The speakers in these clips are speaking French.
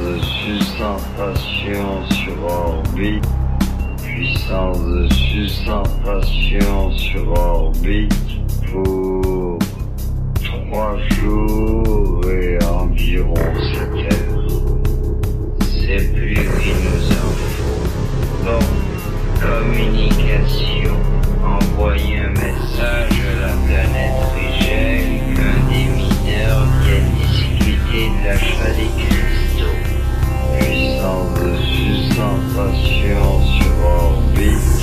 de sustentation sur orbite. Puissance de sustentation sur orbite pour 3 jours et environ 7 heures. C'est plus qu'il nous en faut. Bon, communication. Envoyer un message à la planète Rigel qu'un des mineurs vienne discuter de l'achat des cristaux. Puissance de sustentation sur orbite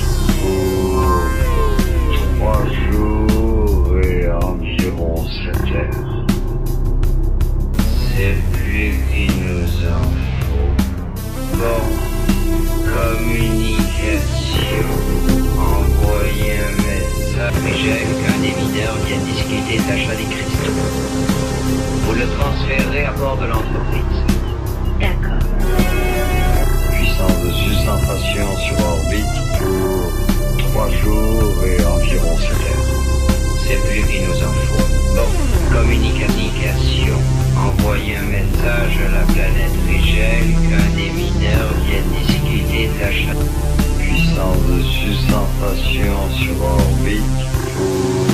pour 3 jours et environ 7 heures. C'est plus qu'il nous en faut. Bon, communication. Envoyer un message Rigel qu'un des mineurs vienne discuter de l'achat des cristaux. Vous le transférez à bord de l'entreprise. D'accord. Puissance de sustentation sur orbite pour 3 jours et environ 7 heures. C'est plus qu'il nous en faut. Bon, communication. Envoyer un message à la planète Rigel qu'un des mineurs vienne discuter de l'achat. Puissance de sustentation sur orbite pour